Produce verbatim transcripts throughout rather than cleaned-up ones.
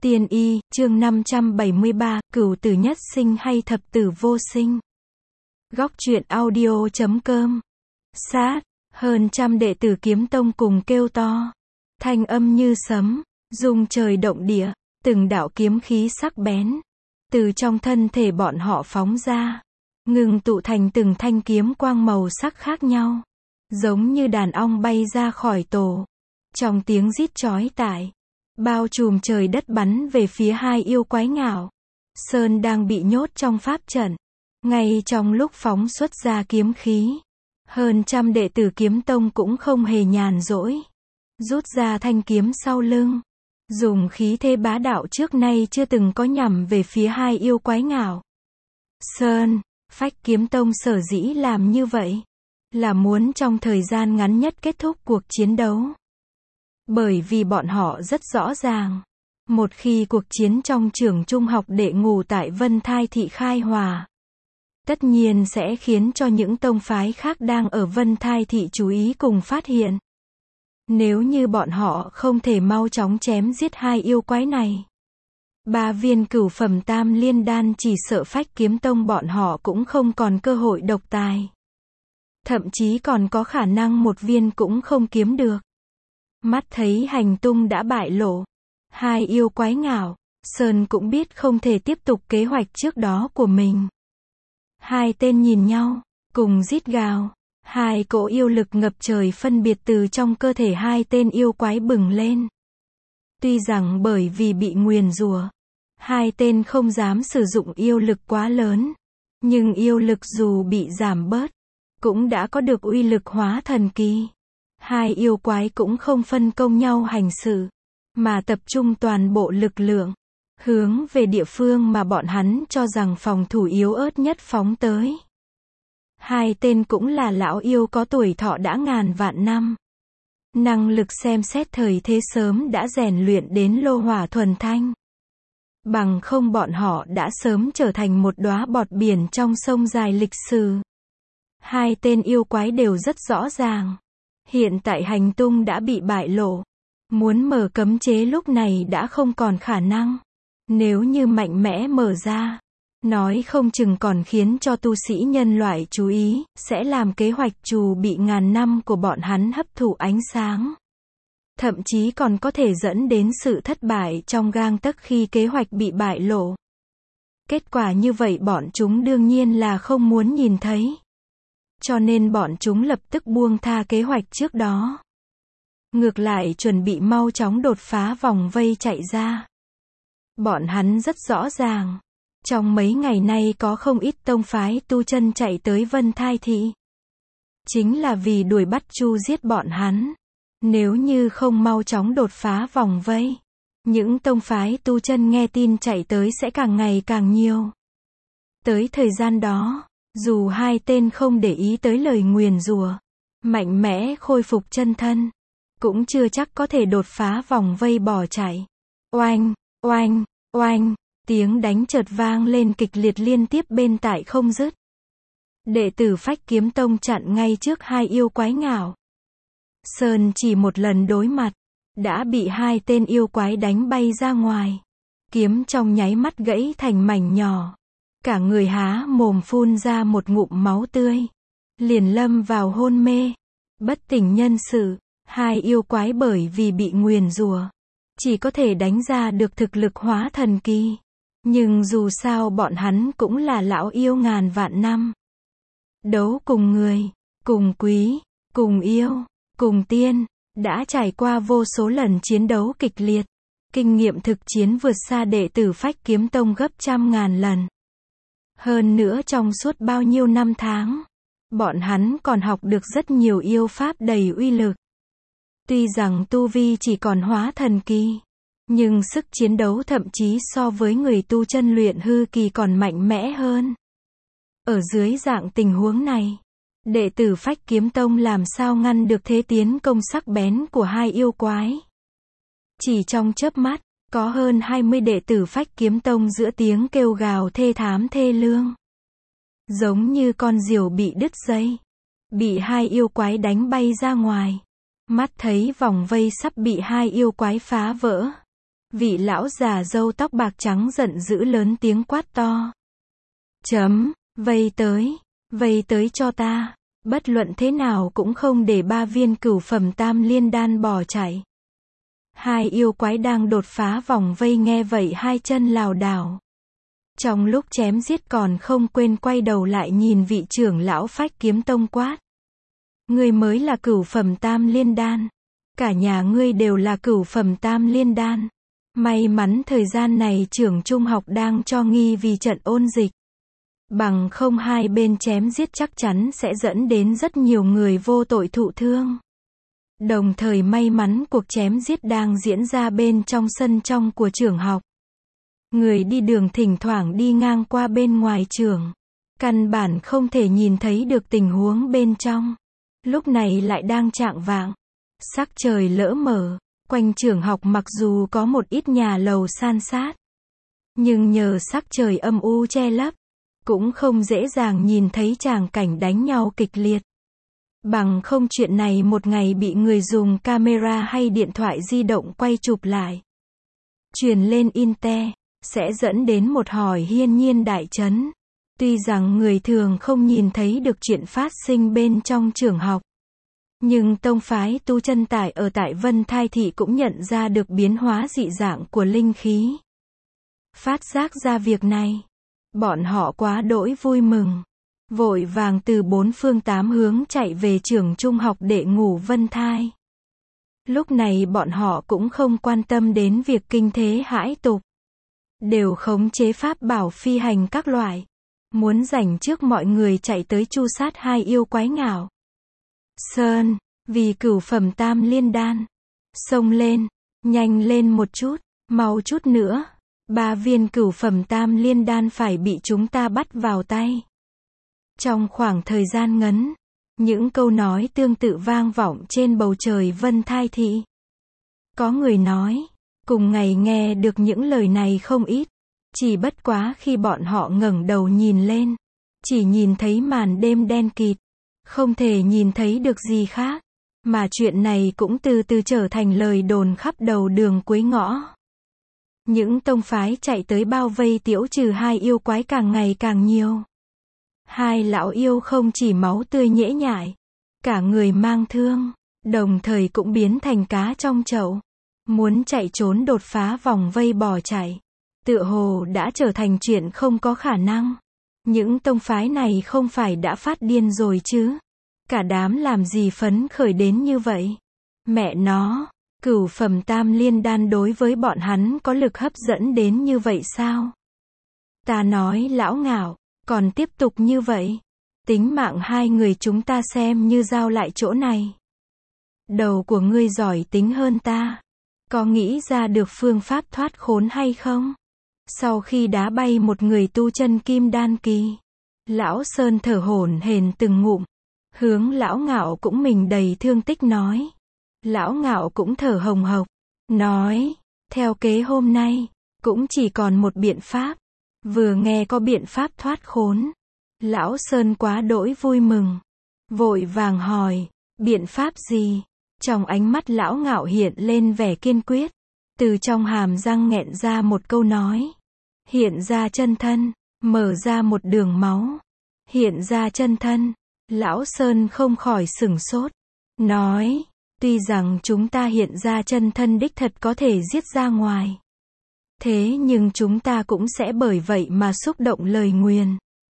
Tiên y, chương năm trăm bảy mươi ba, cửu tử nhất sinh hay thập tử vô sinh. Góc truyện audio.com. Sát, hơn trăm đệ tử Kiếm Tông cùng kêu to. Thanh âm như sấm, rung trời động địa, từng đạo kiếm khí sắc bén. Từ trong thân thể bọn họ phóng ra, ngừng tụ thành từng thanh kiếm quang màu sắc khác nhau. Giống như đàn ong bay ra khỏi tổ. Trong tiếng rít chói tai, bao trùm trời đất bắn về phía hai yêu quái ngạo. Sơn đang bị nhốt trong pháp trận. Ngay trong lúc phóng xuất ra kiếm khí, hơn trăm đệ tử Kiếm Tông cũng không hề nhàn rỗi. Rút ra thanh kiếm sau lưng, dùng khí thế bá đạo trước nay chưa từng có nhằm về phía hai yêu quái ngạo. Sơn, Phách Kiếm Tông sở dĩ làm như vậy, là muốn trong thời gian ngắn nhất kết thúc cuộc chiến đấu. Bởi vì bọn họ rất rõ ràng, một khi cuộc chiến trong trường trung học đệ ngũ tại Vân Thai Thị khai hòa, tất nhiên sẽ khiến cho những tông phái khác đang ở Vân Thai Thị chú ý cùng phát hiện. Nếu như bọn họ không thể mau chóng chém giết hai yêu quái này, ba viên cửu phẩm tam liên đan chỉ sợ Phách Kiếm Tông bọn họ cũng không còn cơ hội độc tài. Thậm chí còn có khả năng một viên cũng không kiếm được. Mắt thấy hành tung đã bại lộ, hai yêu quái ngạo, Sơn cũng biết không thể tiếp tục kế hoạch trước đó của mình. Hai tên nhìn nhau, cùng rít gào, hai cỗ yêu lực ngập trời phân biệt từ trong cơ thể hai tên yêu quái bừng lên. Tuy rằng bởi vì bị nguyền rủa, hai tên không dám sử dụng yêu lực quá lớn, nhưng yêu lực dù bị giảm bớt, cũng đã có được uy lực hóa thần kỳ. Hai yêu quái cũng không phân công nhau hành sự, mà tập trung toàn bộ lực lượng, hướng về địa phương mà bọn hắn cho rằng phòng thủ yếu ớt nhất phóng tới. Hai tên cũng là lão yêu có tuổi thọ đã ngàn vạn năm. Năng lực xem xét thời thế sớm đã rèn luyện đến lô hỏa thuần thanh. Bằng không bọn họ đã sớm trở thành một đóa bọt biển trong sông dài lịch sử. Hai tên yêu quái đều rất rõ ràng. Hiện tại hành tung đã bị bại lộ. Muốn mở cấm chế lúc này đã không còn khả năng. Nếu như mạnh mẽ mở ra, nói không chừng còn khiến cho tu sĩ nhân loại chú ý, sẽ làm kế hoạch trù bị ngàn năm của bọn hắn hấp thụ ánh sáng. Thậm chí còn có thể dẫn đến sự thất bại trong gang tấc khi kế hoạch bị bại lộ. Kết quả như vậy bọn chúng đương nhiên là không muốn nhìn thấy. Cho nên bọn chúng lập tức buông tha kế hoạch trước đó. Ngược lại chuẩn bị mau chóng đột phá vòng vây chạy ra. Bọn hắn rất rõ ràng. Trong mấy ngày nay có không ít tông phái tu chân chạy tới Vân Thai Thị. Chính là vì đuổi bắt chu giết bọn hắn. Nếu như không mau chóng đột phá vòng vây, những tông phái tu chân nghe tin chạy tới sẽ càng ngày càng nhiều. Tới thời gian đó, dù hai tên không để ý tới lời nguyền rủa, mạnh mẽ khôi phục chân thân, cũng chưa chắc có thể đột phá vòng vây bỏ chạy. Oanh, oanh, oanh, tiếng đánh chợt vang lên kịch liệt liên tiếp bên tại không dứt. Đệ tử Phách Kiếm Tông chặn ngay trước hai yêu quái ngạo. Sơn chỉ một lần đối mặt, đã bị hai tên yêu quái đánh bay ra ngoài. Kiếm trong nháy mắt gãy thành mảnh nhỏ. Cả người há mồm phun ra một ngụm máu tươi. Liền lâm vào hôn mê. Bất tỉnh nhân sự, hai yêu quái bởi vì bị nguyền rủa, chỉ có thể đánh ra được thực lực hóa thần kỳ. Nhưng dù sao bọn hắn cũng là lão yêu ngàn vạn năm. Đấu cùng người, cùng quý, cùng yêu, cùng tiên, đã trải qua vô số lần chiến đấu kịch liệt. Kinh nghiệm thực chiến vượt xa đệ tử Phách Kiếm Tông gấp trăm ngàn lần. Hơn nữa trong suốt bao nhiêu năm tháng, bọn hắn còn học được rất nhiều yêu pháp đầy uy lực. Tuy rằng tu vi chỉ còn hóa thần kỳ, nhưng sức chiến đấu thậm chí so với người tu chân luyện hư kỳ còn mạnh mẽ hơn. Ở dưới dạng tình huống này, đệ tử Phách Kiếm Tông làm sao ngăn được thế tiến công sắc bén của hai yêu quái. Chỉ trong chớp mắt, có hơn hai mươi đệ tử Phách Kiếm Tông giữa tiếng kêu gào thê thảm thê lương. Giống như con diều bị đứt dây, bị hai yêu quái đánh bay ra ngoài. Mắt thấy vòng vây sắp bị hai yêu quái phá vỡ. Vị lão già râu tóc bạc trắng giận dữ lớn tiếng quát to. Chấm, vây tới, vây tới cho ta. Bất luận thế nào cũng không để ba viên cửu phẩm tam liên đan bỏ chạy. Hai yêu quái đang đột phá vòng vây nghe vậy hai chân lảo đảo. Trong lúc chém giết còn không quên quay đầu lại nhìn vị trưởng lão Phách Kiếm Tông quát. Ngươi mới là cửu phẩm tam liên đan. Cả nhà ngươi đều là cửu phẩm tam liên đan. May mắn thời gian này trưởng trung học đang cho nghi vì trận ôn dịch. Bằng không hai bên chém giết chắc chắn sẽ dẫn đến rất nhiều người vô tội thụ thương. Đồng thời may mắn cuộc chém giết đang diễn ra bên trong sân trong của trường học. Người đi đường thỉnh thoảng đi ngang qua bên ngoài trường. Căn bản không thể nhìn thấy được tình huống bên trong. Lúc này lại đang chạng vạng. Sắc trời lỡ mờ. Quanh trường học mặc dù có một ít nhà lầu san sát. Nhưng nhờ sắc trời âm u che lấp. Cũng không dễ dàng nhìn thấy tràng cảnh đánh nhau kịch liệt. Bằng không chuyện này một ngày bị người dùng camera hay điện thoại di động quay chụp lại. Truyền lên Inte, sẽ dẫn đến một hỏi hiên nhiên đại chấn. Tuy rằng người thường không nhìn thấy được chuyện phát sinh bên trong trường học. Nhưng tông phái tu chân tải ở tại Vân Thai Thị cũng nhận ra được biến hóa dị dạng của linh khí. Phát giác ra việc này. Bọn họ quá đỗi vui mừng. Vội vàng từ bốn phương tám hướng chạy về trường trung học để ngủ Vân Thai. Lúc này bọn họ cũng không quan tâm đến việc kinh thế hãi tục. Đều khống chế pháp bảo phi hành các loại. Muốn giành trước mọi người chạy tới chu sát hai yêu quái ngạo. Sơn, vì cửu phẩm tam liên đan. Xông lên, nhanh lên một chút, mau chút nữa. Ba viên cửu phẩm tam liên đan phải bị chúng ta bắt vào tay. Trong khoảng thời gian ngắn, những câu nói tương tự vang vọng trên bầu trời Vân Thai Thị. Có người nói, cùng ngày nghe được những lời này không ít, chỉ bất quá khi bọn họ ngẩng đầu nhìn lên, chỉ nhìn thấy màn đêm đen kịt, không thể nhìn thấy được gì khác, mà chuyện này cũng từ từ trở thành lời đồn khắp đầu đường cuối ngõ. Những tông phái chạy tới bao vây tiễu trừ hai yêu quái càng ngày càng nhiều. Hai lão yêu không chỉ máu tươi nhễ nhại, cả người mang thương, đồng thời cũng biến thành cá trong chậu. Muốn chạy trốn đột phá vòng vây bỏ chạy, tựa hồ đã trở thành chuyện không có khả năng. Những tông phái này không phải đã phát điên rồi chứ? Cả đám làm gì phấn khởi đến như vậy? Mẹ nó, cửu phẩm tam liên đan đối với bọn hắn có lực hấp dẫn đến như vậy sao? Ta nói lão ngạo, còn tiếp tục như vậy, tính mạng hai người chúng ta xem như giao lại chỗ này. Đầu của ngươi giỏi tính hơn ta. Có nghĩ ra được phương pháp thoát khốn hay không? Sau khi đá bay một người tu chân kim đan kỳ, lão Sơn thở hổn hển từng ngụm, hướng lão ngạo cũng mình đầy thương tích nói. Lão ngạo cũng thở hồng hộc, nói, theo kế hôm nay, cũng chỉ còn một biện pháp. Vừa nghe có biện pháp thoát khốn, lão Sơn quá đỗi vui mừng, vội vàng hỏi, biện pháp gì? Trong ánh mắt lão ngạo hiện lên vẻ kiên quyết, từ trong hàm răng nghẹn ra một câu nói. Hiện ra chân thân, mở ra một đường máu. Hiện ra chân thân, lão Sơn không khỏi sửng sốt, nói, tuy rằng chúng ta hiện ra chân thân đích thật có thể giết ra ngoài. Thế nhưng chúng ta cũng sẽ bởi vậy mà xúc động lời nguyền.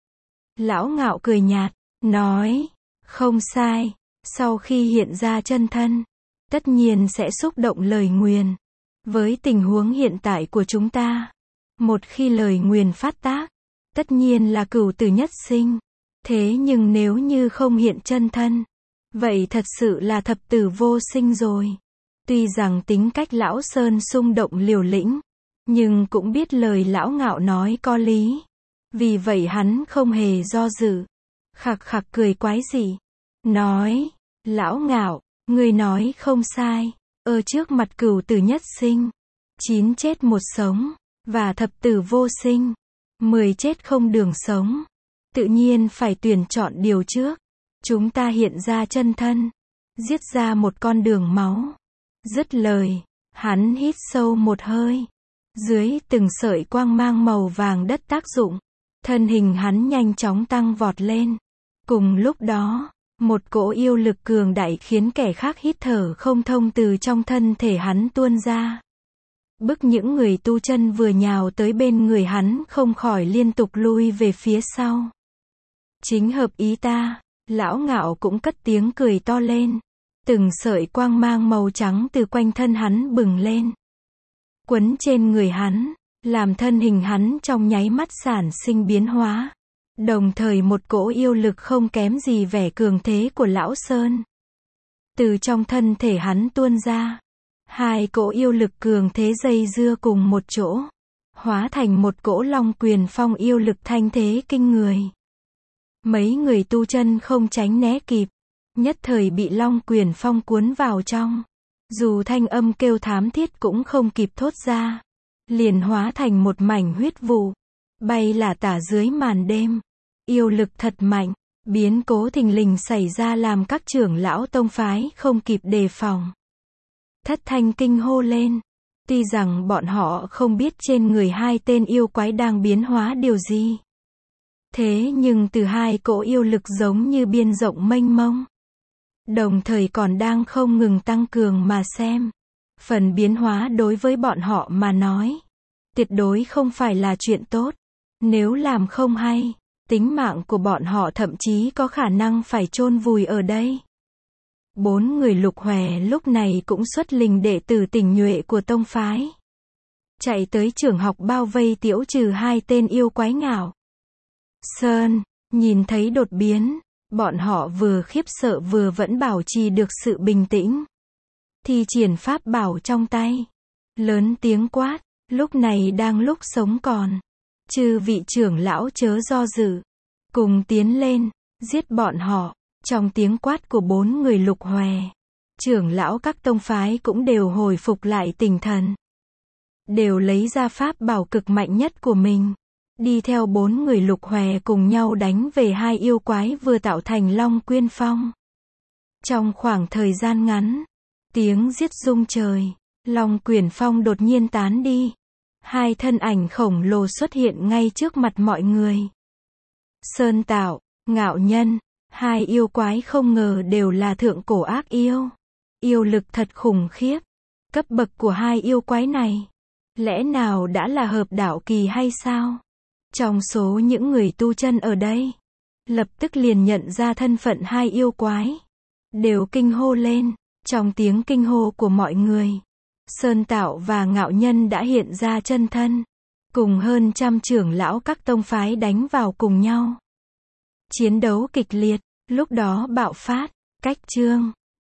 Lão ngạo cười nhạt, nói, không sai, sau khi hiện ra chân thân, tất nhiên sẽ xúc động lời nguyền. Với tình huống hiện tại của chúng ta, một khi lời nguyền phát tác, tất nhiên là cửu tử nhất sinh. Thế nhưng nếu như không hiện chân thân, vậy thật sự là thập tử vô sinh rồi. Tuy rằng tính cách lão Sơn xung động liều lĩnh, nhưng cũng biết lời lão ngạo nói có lý. Vì vậy hắn không hề do dự, khặc khặc cười quái dị, nói, lão ngạo, ngươi nói không sai, ở trước mặt cửu tử nhất sinh, chín chết một sống, và thập tử vô sinh, mười chết không đường sống. Tự nhiên phải tuyển chọn điều trước. Chúng ta hiện ra chân thân, giết ra một con đường máu. Dứt lời, hắn hít sâu một hơi, Dưới từng sợi quang mang màu vàng đất tác dụng, thân hình hắn nhanh chóng tăng vọt lên. Cùng lúc đó, một cỗ yêu lực cường đại khiến kẻ khác hít thở không thông từ trong thân thể hắn tuôn ra. Bức những người tu chân vừa nhào tới bên người hắn không khỏi liên tục lui về phía sau. Chính hợp ý ta, lão Ngạo cũng cất tiếng cười to lên. Từng sợi quang mang màu trắng từ quanh thân hắn bừng lên, quấn trên người hắn, làm thân hình hắn trong nháy mắt sản sinh biến hóa. Đồng thời một cỗ yêu lực không kém gì vẻ cường thế của lão Sơn từ trong thân thể hắn tuôn ra. Hai cỗ yêu lực cường thế dây dưa cùng một chỗ, hóa thành một cỗ Long Quyền Phong yêu lực thanh thế kinh người. Mấy người tu chân không tránh né kịp, nhất thời bị Long Quyền Phong cuốn vào trong. Dù thanh âm kêu thám thiết cũng không kịp thốt ra, liền hóa thành một mảnh huyết vụ, bay lả tả dưới màn đêm. Yêu lực thật mạnh, biến cố thình lình xảy ra làm các trưởng lão tông phái không kịp đề phòng. Thất thanh kinh hô lên. Tuy rằng bọn họ không biết trên người hai tên yêu quái đang biến hóa điều gì, thế nhưng từ hai cỗ yêu lực giống như biên rộng mênh mông, đồng thời còn đang không ngừng tăng cường mà xem. Phần biến hóa đối với bọn họ mà nói, tuyệt đối không phải là chuyện tốt. Nếu làm không hay, tính mạng của bọn họ thậm chí có khả năng phải chôn vùi ở đây. Bốn người Lục Hòe lúc này cũng xuất lình đệ tử tinh nhuệ của tông phái, chạy tới trường học bao vây tiễu trừ hai tên yêu quái Ngạo Sơn. Nhìn thấy đột biến, bọn họ vừa khiếp sợ vừa vẫn bảo trì được sự bình tĩnh. Thi triển pháp bảo trong tay, lớn tiếng quát, lúc này đang lúc sống còn. Chư vị trưởng lão chớ do dự, cùng tiến lên, giết bọn họ. Trong tiếng quát của bốn người Lục Hòe, trưởng lão các tông phái cũng đều hồi phục lại tinh thần, đều lấy ra pháp bảo cực mạnh nhất của mình, đi theo bốn người Lục Hòe cùng nhau đánh về hai yêu quái vừa tạo thành Long Quyền Phong. Trong khoảng thời gian ngắn, tiếng giết rung trời, Long Quyền Phong đột nhiên tán đi. Hai thân ảnh khổng lồ xuất hiện ngay trước mặt mọi người. Sơn Tạo, Ngạo Nhân, hai yêu quái không ngờ đều là thượng cổ ác yêu. Yêu lực thật khủng khiếp. Cấp bậc của hai yêu quái này, lẽ nào đã là hợp đạo kỳ hay sao? Trong số những người tu chân ở đây, lập tức liền nhận ra thân phận hai yêu quái, đều kinh hô lên. Trong tiếng kinh hô của mọi người, Sơn Tạo và Ngạo Nhân đã hiện ra chân thân, cùng hơn trăm trưởng lão các tông phái đánh vào cùng nhau. Chiến đấu kịch liệt, lúc đó bạo phát. Cách chương